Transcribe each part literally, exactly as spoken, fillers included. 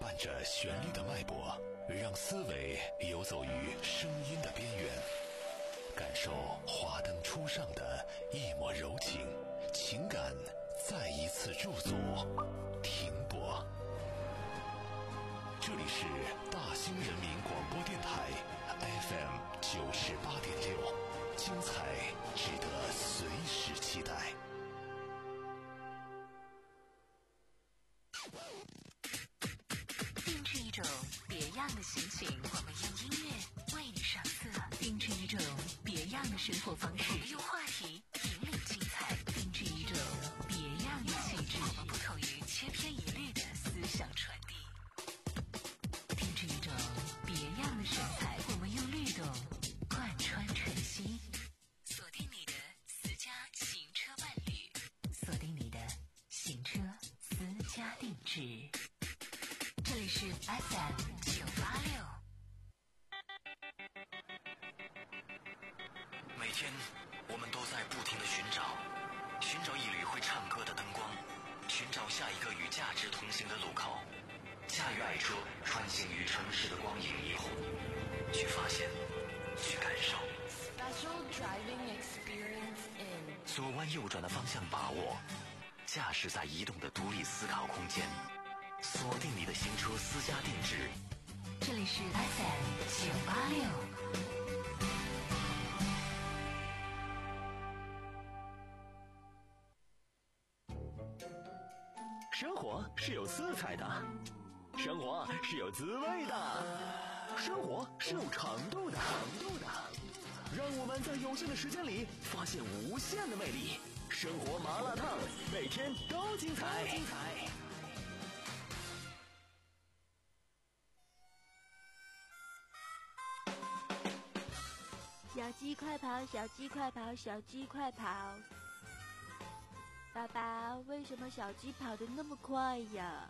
伴着旋律的脉搏，让思维游走于声音的边缘，感受华灯初上的一抹柔情，情感再一次驻足停泊。这里是大兴人民广播电台 F M 九十八点六，精彩值得随时期待。 定制一种别样的心情，我们用音乐为你上色；定制一种别样的生活方式，我们用话题引领精彩；定制一种别样的气质，我们不同于千篇一律的思想传递；定制一种别样的神采，我们用律动贯穿晨曦。锁定你的私家行车伴侣，锁定你的行车私家定制。这里是 F M 九八六。 每天我们都在不停地寻找，寻找一缕会唱歌的灯光，寻找下一个与价值同行的路口。驾驭爱车，穿行于城市的光影霓虹，去发现，去感受。 Special driving experience in 左弯右转的方向把握，驾驶在移动的独立思考空间。锁定你的行车私家定制， 这里是 F M 九八六。 生活是有色彩的，生活是有滋味的，生活是有长度的，长度的。让我们在有限的时间里发现无限的魅力。生活麻辣烫，每天都精彩，精彩。 小鸡快跑，小鸡快跑，小鸡快跑！爸爸，为什么小鸡跑得那么快呀？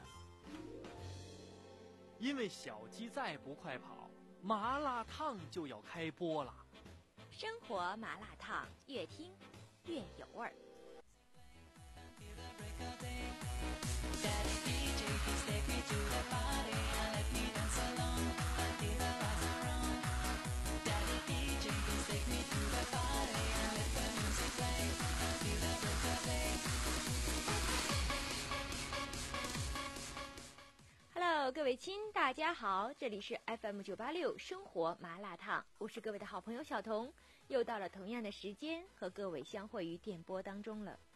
因为小鸡再不快跑，麻辣烫就要开播了。 生活麻辣烫，越听越有味儿。Hello， 各位亲，大家好，这里是 F M 九八六生活麻辣烫，我是各位的好朋友小彤，又到了同样的时间和各位相会于电波当中了。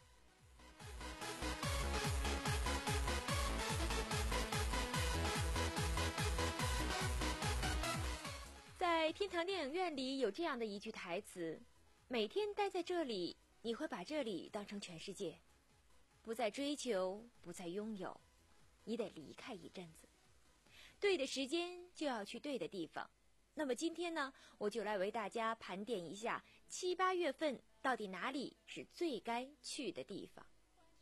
在天堂电影院里有这样的一句台词：每天待在这里，你会把这里当成全世界，不再追求，不再拥有，你得离开一阵子，对的时间就要去对的地方。那么今天呢，我就来为大家盘点一下七八月份到底哪里是最该去的地方。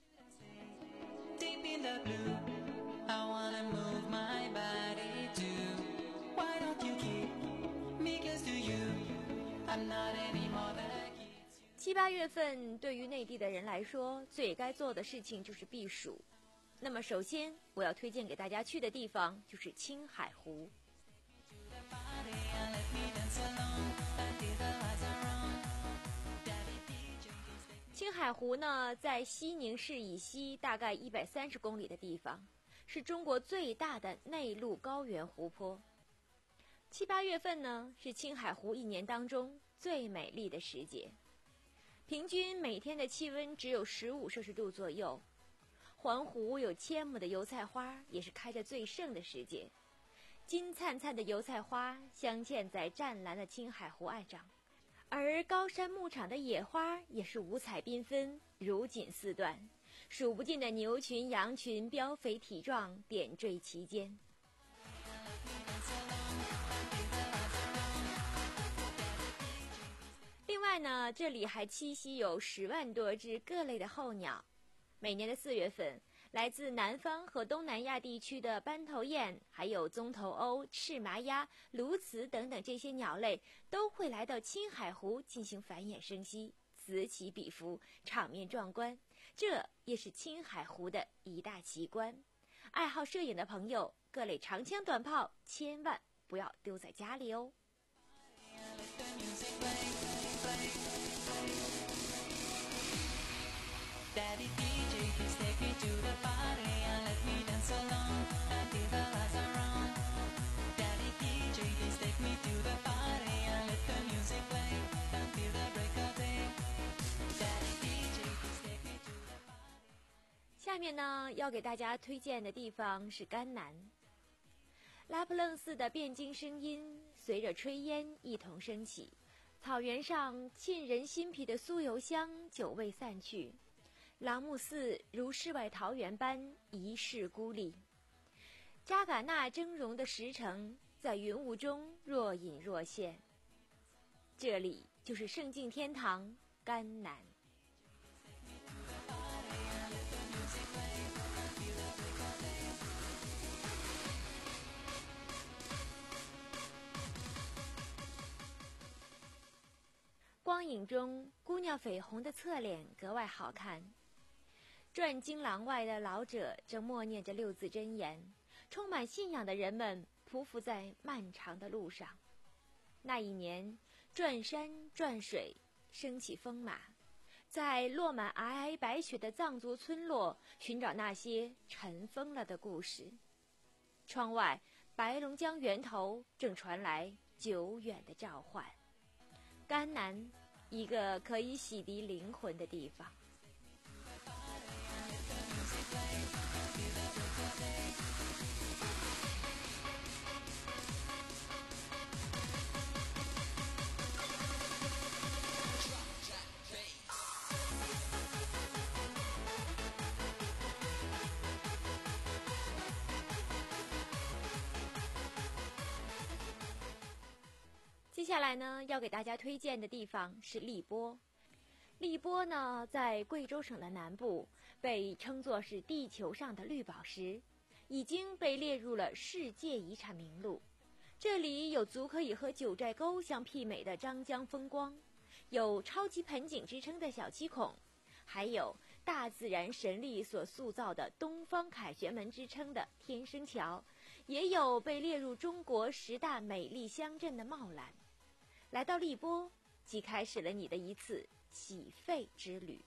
七八月份对于内地的人来说，最该做的事情就是避暑。那么首先我要推荐给大家去的地方就是青海湖。青海湖呢，在西宁市以西大概一百三十公里的地方，是中国最大的内陆高原湖泊。七八月份呢，是青海湖一年当中最美丽的时节，平均每天的气温只有十五摄氏度左右。环湖有千亩的油菜花，也是开着最盛的时节。金灿灿的油菜花镶嵌在湛蓝的青海湖岸上，而高山牧场的野花也是五彩缤纷，如锦似缎，数不尽的牛群羊群膘肥体壮，点缀其间。另外呢，这里还栖息有十万多只各类的候鸟。每年的四月份，来自南方和东南亚地区的斑头雁，还有棕头鸥、赤麻鸭、鸬鹚等等这些鸟类，都会来到青海湖进行繁衍生息，此起彼伏，场面壮观。这也是青海湖的一大奇观。 爱好摄影的朋友，各类长枪短炮千万不要丢在家里哦。 Daddy D J, please take me to the party and let me dance along until the lights are on. Daddy D J, please take me to the party and let the music play until the break of day. Daddy D J, please take me to the party. 下面呢，要给大家推荐的地方是甘南。拉卜楞寺的辩经声音随着炊烟一同升起，草原上沁人心脾的酥油香久未散去。朗木寺如世外桃源般一世孤立，扎尕那峥嵘的石城在云雾中若隐若现。这里就是圣境天堂甘南。光影中，姑娘绯红的侧脸格外好看。转经廊外的老者正默念着六字真言，充满信仰的人们匍匐在漫长的路上。那一年，转山转水，升起风马，在落满皑皑白雪的藏族村落寻找那些尘封了的故事。窗外，白龙江源头正传来久远的召唤。甘南，一个可以洗涤灵魂的地方。接下来呢，要给大家推荐的地方是荔波。荔波呢，在贵州省的南部，被称作是地球上的绿宝石，已经被列入了世界遗产名录。这里有足可以和九寨沟相媲美的张江风光，有超级盆景之称的小七孔，还有大自然神力所塑造的东方凯旋门之称的天生桥，也有被列入中国十大美丽乡镇的茂兰。来到荔波，即开始了你的一次洗肺之旅。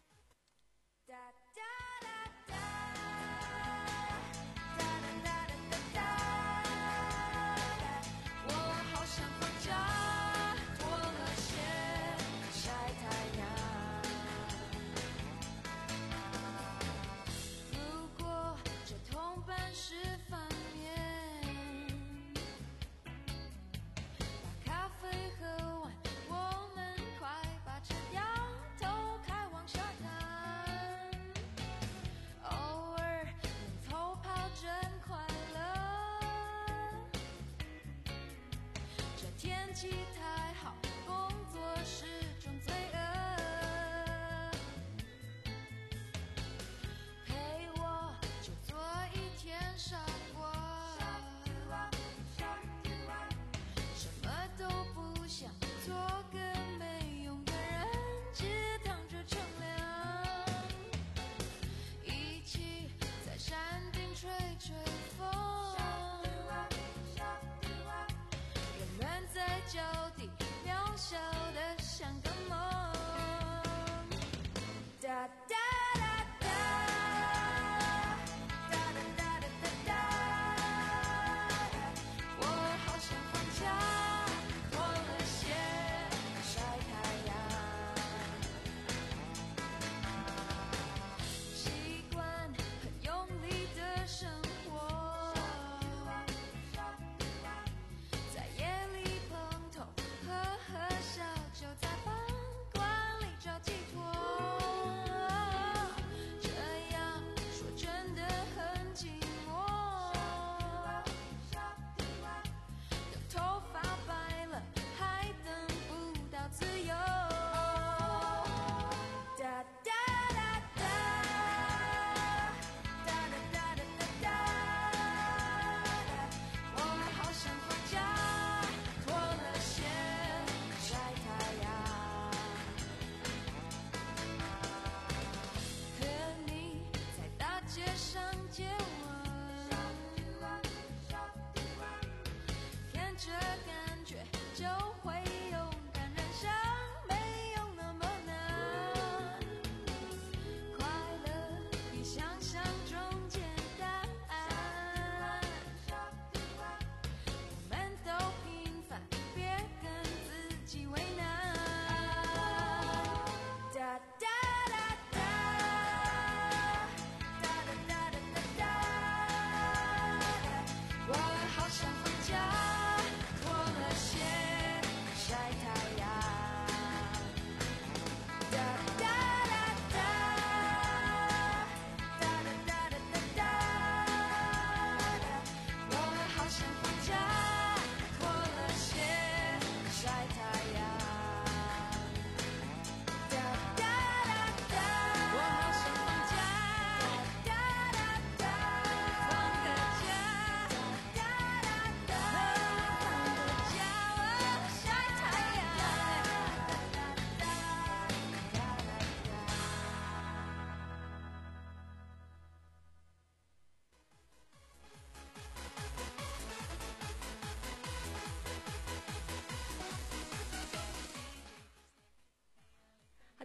咖啡喝完，我们快把车掉头开往沙滩。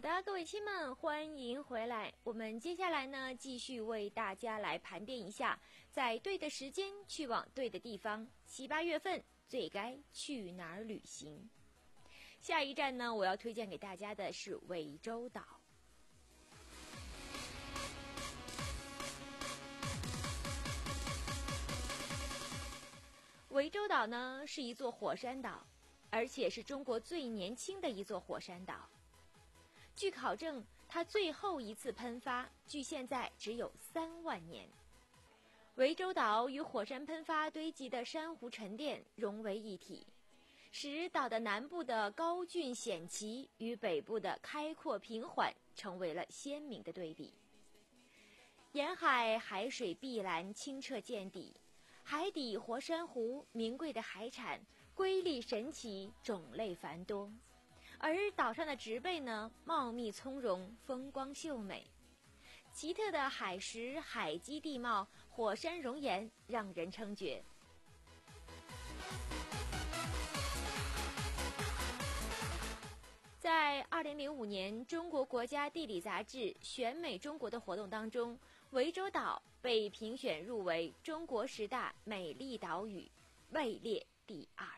的，各位亲们，欢迎回来。我们接下来呢，继续为大家来盘点一下，在对的时间去往对的地方，七八月份最该去哪儿旅行。下一站呢，我要推荐给大家的是涠洲岛。涠洲岛呢是一座火山岛，而且是中国最年轻的一座火山岛。据考证，它最后一次喷发距现在只有三万年。涠洲岛与火山喷发堆积的珊瑚沉淀融为一体，使岛的南部的高峻险奇与北部的开阔平缓成为了鲜明的对比。沿海海水碧蓝清澈见底，海底活珊瑚，名贵的海产，瑰丽神奇，种类繁多。而岛上的植被呢，茂密葱茏，风光秀美。奇特的海蚀、海基地貌、火山熔岩让人称绝。在二零零五年中国国家地理杂志选美中国的活动当中，涠洲岛被评选入围中国十大美丽岛屿，位列第二。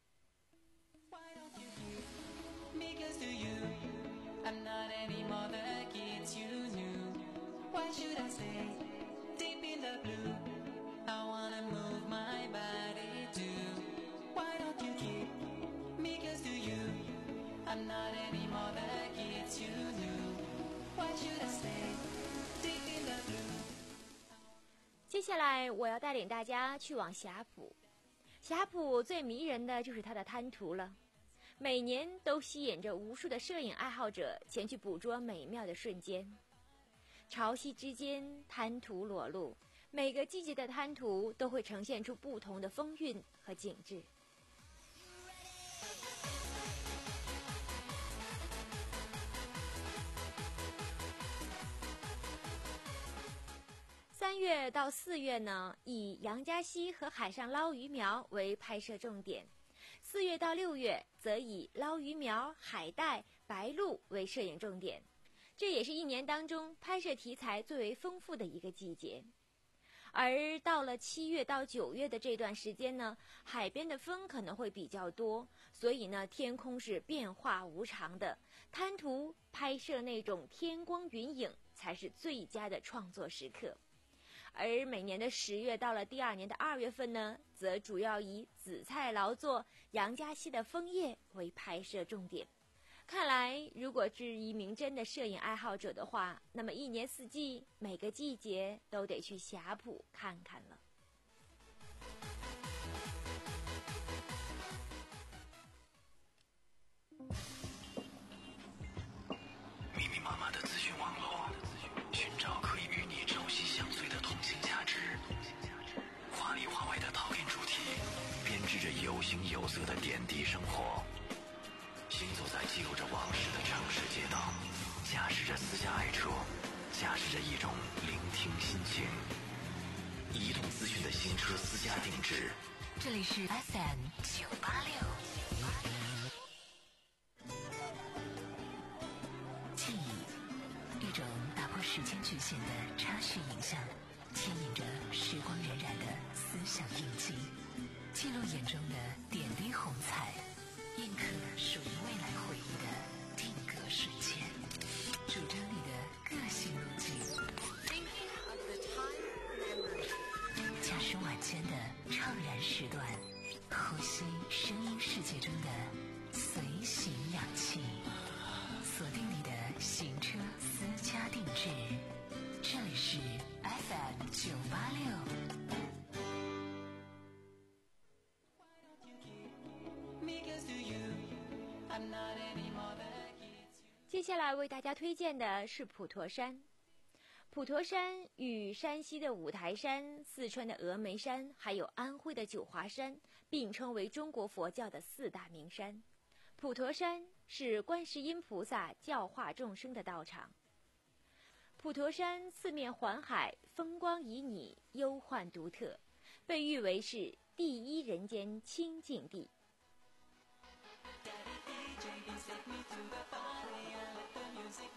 I'm not anymore the kids you knew. Why should I stay deep in the blue? I wanna move my body too. Why don't you keep me close to you? I'm not anymore the kids you knew. Why should I stay deep in the blue? 接下来我要带领大家去往霞浦。霞浦最迷人的就是它的滩涂了。每年都吸引着无数的摄影爱好者前去捕捉美妙的瞬间。潮汐之间，滩涂裸露，每个季节的滩涂都会呈现出不同的风韵和景致。三月到四月呢，以杨家溪和海上捞鱼苗为拍摄重点。四月到六月则以捞鱼苗、海带、白鹭为摄影重点，这也是一年当中拍摄题材最为丰富的一个季节。而到了七月到九月的这段时间呢，海边的风可能会比较多，所以呢，天空是变化无常的，滩涂拍摄那种天光云影才是最佳的创作时刻。而每年的十月到了第二年的二月份呢，则主要以紫菜劳作、杨家溪的枫叶为拍摄重点。看来，如果是一名真的摄影爱好者的话，那么一年四季，每个季节都得去霞浦看看了。 密密麻麻的资讯网络，寻找可以与你朝夕相随的同性价值。华里华外的讨厌主题，编织着有形有色的点滴生活。行走在记录着往事的城市街道，驾驶着私家爱车，驾驶着一种聆听心情。移动资讯的新车私家定制， 这里是 F M 九八六。记忆，一种打破时间局限的插叙影像，牵引着时光荏苒的思想印记，记录眼中的点滴红彩，印刻属于未来回忆的定格瞬间，主张你的个性路径。驾驶晚间的怅然时段，呼吸声音世界中的随行氧气，锁定你的行车私家定制，这里是 F M 九八六。 接下来为大家推荐的是普陀山。普陀山与山西的五台山、四川的峨眉山，还有安徽的九华山并称为中国佛教的四大名山。普陀山是观世音菩萨教化众生的道场。普陀山四面环海，风光旖旎，幽幻独特，被誉为是第一人间清净地。 Daddy D J, please take me to the party and let the music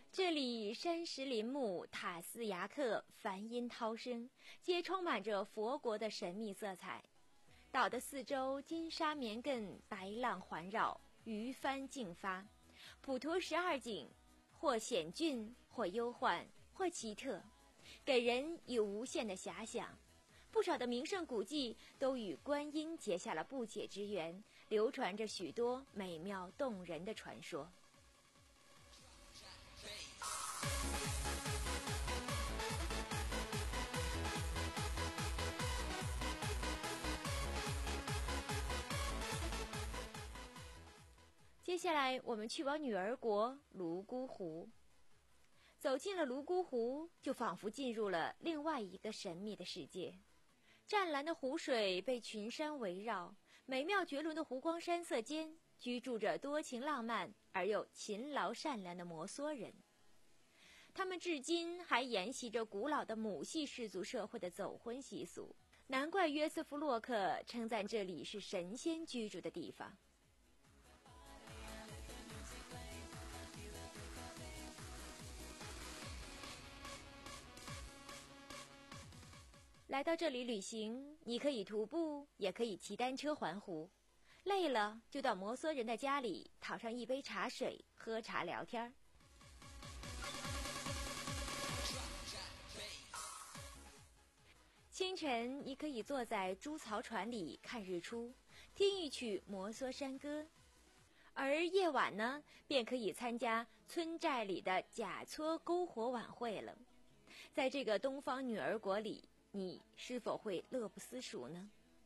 这里山石林木，塔斯崖刻，梵音涛声，皆充满着佛国的神秘色彩。岛的四周金沙绵亘，白浪环绕，鱼帆竞发，普陀十二景，或险峻，或忧患，或奇特，给人以无限的遐想。不少的名胜古迹都与观音结下了不解之缘，流传着许多美妙动人的传说。接下来我们去往女儿国泸沽湖。走进了泸沽湖，就仿佛进入了另外一个神秘的世界。湛蓝的湖水被群山围绕，美妙绝伦的湖光山色间，居住着多情浪漫而又勤劳善良的摩梭人。他们至今还沿袭着古老的母系氏族社会的走婚习俗，难怪约瑟夫·洛克称赞这里是神仙居住的地方。来到这里旅行，你可以徒步，也可以骑单车环湖。累了就到摩梭人的家里，讨上一杯茶水，喝茶聊天。清晨，你可以坐在猪槽船里看日出，听一曲摩梭山歌；而夜晚呢，便可以参加村寨里的假撮篝火晚会了。在这个东方女儿国里，你是否会乐不思蜀呢？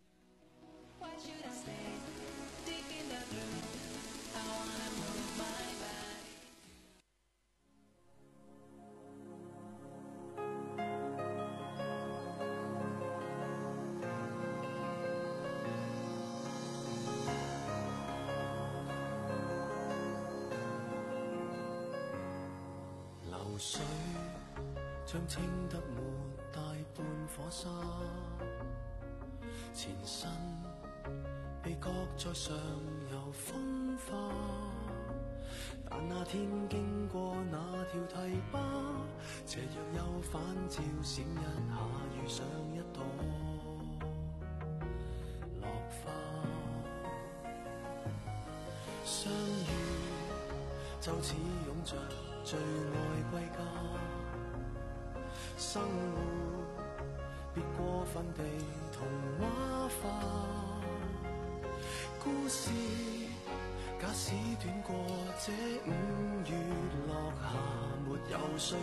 流水將清得沒大半火沙，前身被擱在上游風化，但那天經過那條堤壩，斜陽又反照閃一下，遇上一朵落花，相遇就似擁着最愛歸家，生活別過分地童話化，故事假使短過這五月落霞，沒有需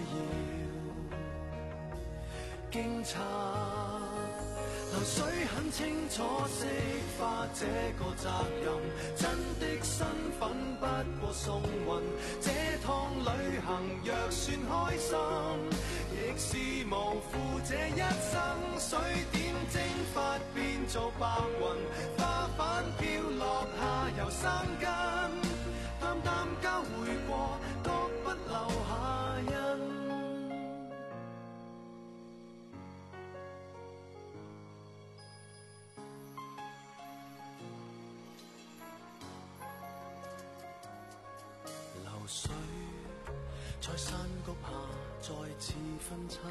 要驚詫，流水很清楚釋化這個責任，真的身份不過送運，這趟旅行若算開心，亦是無負這一生，水點蒸發變做白雲，花瓣飄落下游生根，淡淡交匯過，各不留下印。流水在山谷下再次分叉，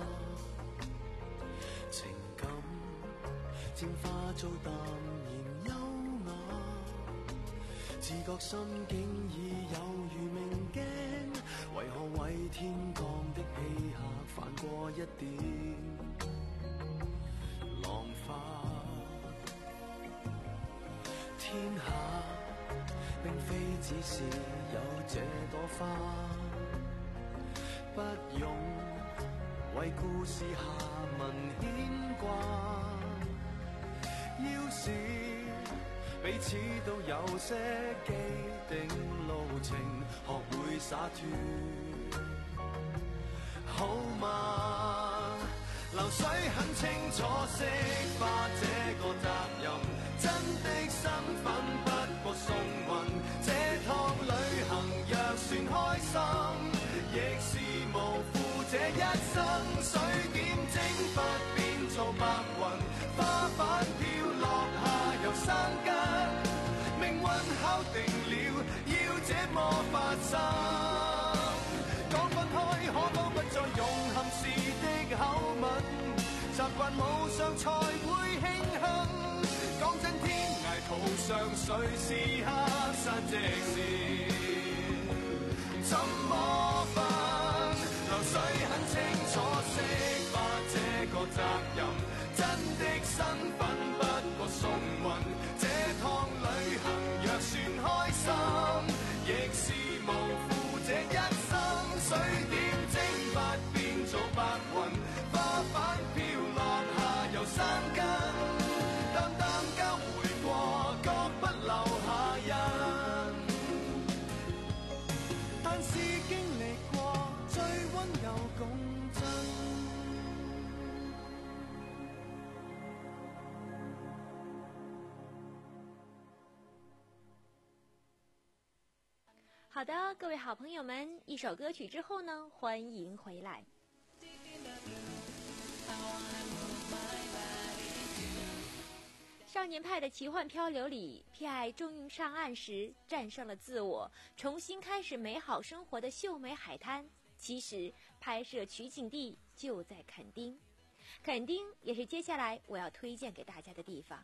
情感漸化做淡然優雅，自覺心境已有如明鏡，為何為天降的氣客泛過一點浪花，天下並非只是有這朵花，不用為故事下文牽掛，要是彼此都有些既定路程，學會灑脫好嗎？流水很清楚釋化這個責任，真的身份不過送運，這趟旅行若算開心，亦是無負這一生，水點蒸發變做白雲，花瓣飄落下游生根，命運敲定了要這麼發生，講分開慣冇上才會慶幸。講真，天涯途上誰是黑山直線？怎麼辦？流水很清楚，釋發這個責任。真的身份不過送運，這趟旅行若算開心，亦是無負這一生。水點蒸發變做白雲，花瓣飄落下由生根，淡淡交回過，各不留下印。但是經歷過最溫柔共振。 好的，各位好朋友们，一首歌曲之后呢，欢迎回来。少年派的奇幻漂流里，偏爱终于上岸时战胜了自我，重新开始美好生活的秀美海滩，其实拍摄取景地就在垦丁。垦丁也是接下来我要推荐给大家的地方。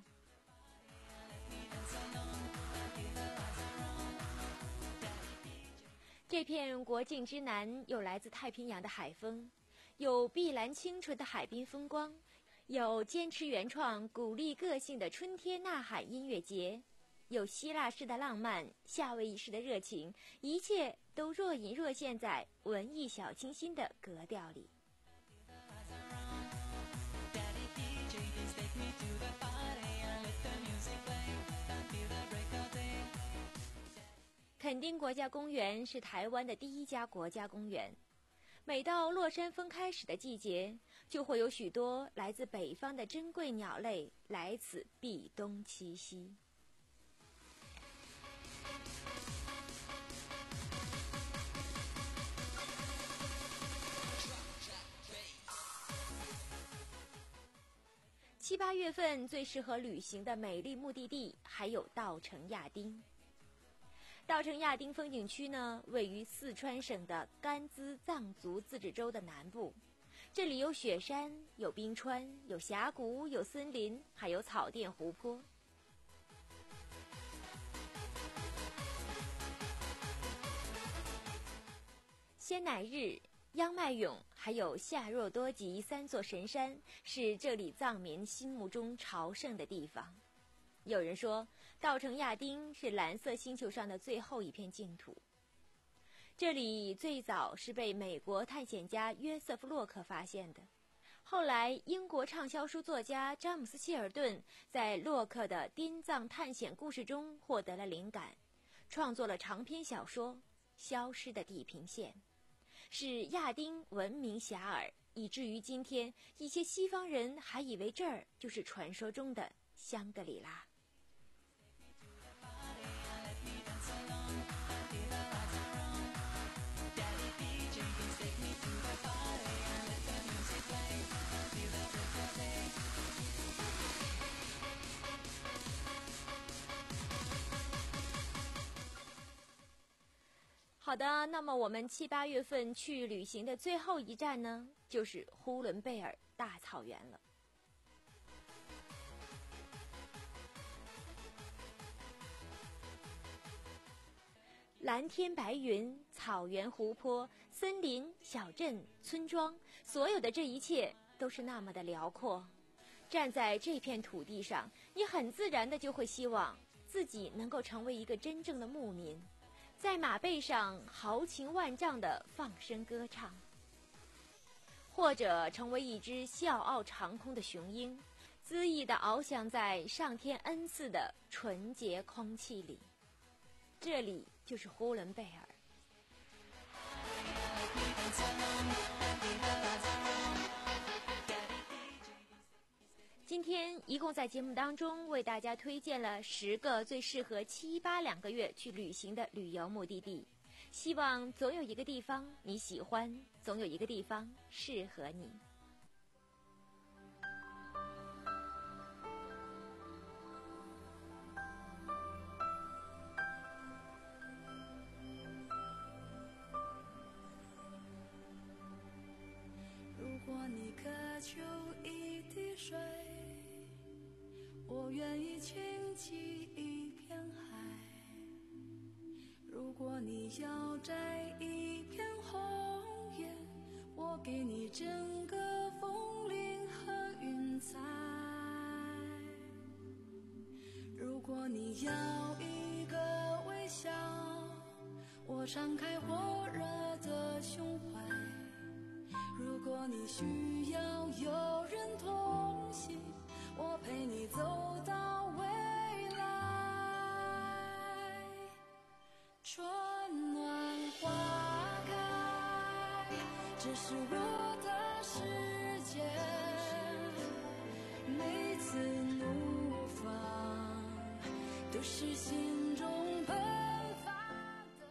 这片国境之南有来自太平洋的海风，有碧蓝清纯的海滨风光，有坚持原创鼓励个性的春天呐喊音乐节，有希腊式的浪漫，夏威夷式的热情，一切都若隐若现在文艺小清新的格调里。垦丁国家公园是台湾的第一家国家公园，每到落山风开始的季节，就会有许多来自北方的珍贵鸟类来此避冬栖息。七八月份最适合旅行的美丽目的地还有稻城亚丁。稻城亚丁风景区呢，位于四川省的甘孜藏族自治州的南部。这里有雪山，有冰川，有峡谷，有森林，还有草甸湖泊。仙乃日、央麦勇还有夏若多吉三座神山是这里藏民心目中朝圣的地方。有人说，稻城亚丁是蓝色星球上的最后一片净土。这里最早是被美国探险家约瑟夫·洛克发现的，后来英国畅销书作家詹姆斯·希尔顿在洛克的滇藏探险故事中获得了灵感，创作了长篇小说《消失的地平线》，使亚丁闻名遐迩，以至于今天一些西方人还以为这儿就是传说中的香格里拉。好的，那么我们七八月份去旅行的最后一站呢，就是呼伦贝尔大草原了。蓝天白云、草原湖泊、森林、小镇、村庄，所有的这一切都是那么的辽阔。站在这片土地上，你很自然的就会希望自己能够成为一个真正的牧民，在马背上豪情万丈地放声歌唱，或者成为一只笑傲长空的雄鹰，恣意地翱翔在上天恩赐的纯洁空气里。这里就是呼伦贝尔。今天一共在节目当中为大家推荐了十个最适合七八两个月去旅行的旅游目的地，希望总有一个地方你喜欢，总有一个地方适合你。 如果你渴求一滴水，我愿意倾起一片海。如果你要摘一片红叶，我给你整个风铃和云彩。如果你要一个微笑，我敞开火热的胸怀。如果你需要有人同行，我陪你走到未来。春暖花开，这是我的世界，每次怒放都是心中喷发的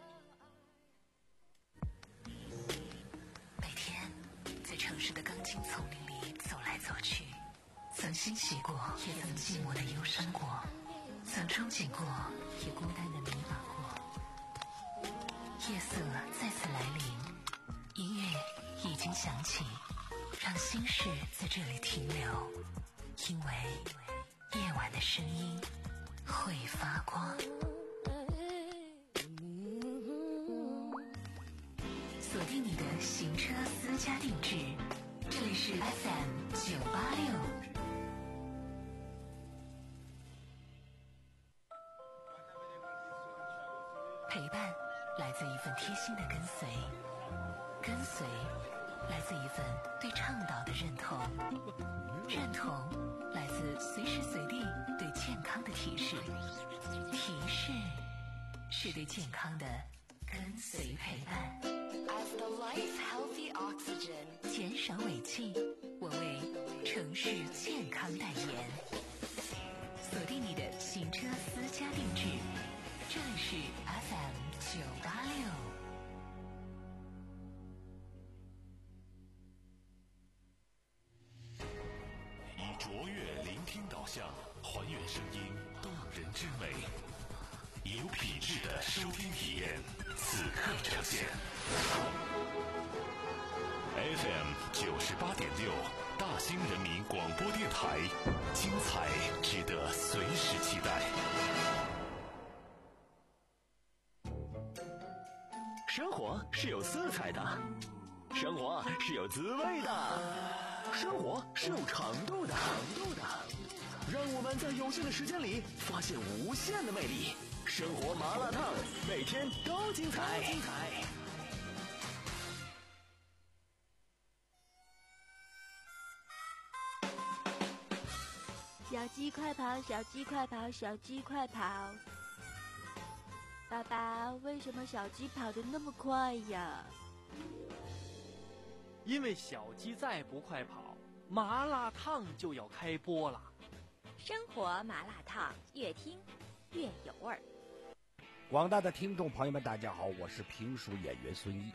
爱。每天在城市的钢筋丛林里走来走去，曾欣喜过，也曾寂寞的忧伤过，曾憧憬过，也孤单的迷茫过。夜色再次来临，音乐已经响起，让心事在这里停留，因为夜晚的声音会发光。锁定你的行车私家定制，这里是 F M 九八六。陪伴来自一份贴心的跟随，跟随来自一份对倡导的认同，认同来自随时随地对健康的提示，提示是对健康的跟随陪伴。 As the life healthy oxygen， 减少尾气，我为城市健康代言。锁定你的行车私家定制，这里是 F M 九八六。 以卓越聆听导向，还原声音动人之美，以有品质的收听体验，此刻呈现。F M 九十八点六，大兴人民广播电台，精彩值得随时期待。 生活是有色彩的，生活是有滋味的，生活是有长度的，长度的。让我们在有限的时间里发现无限的魅力。生活麻辣烫，每天都精彩。精彩。 小鸡快跑，小鸡快跑，小鸡快跑！爸爸，为什么小鸡跑得那么快呀？ 因为小鸡再不快跑，麻辣烫就要开播了。 生活麻辣烫，越听越有味儿。 广大的听众朋友们，大家好，我是评书演员孙一。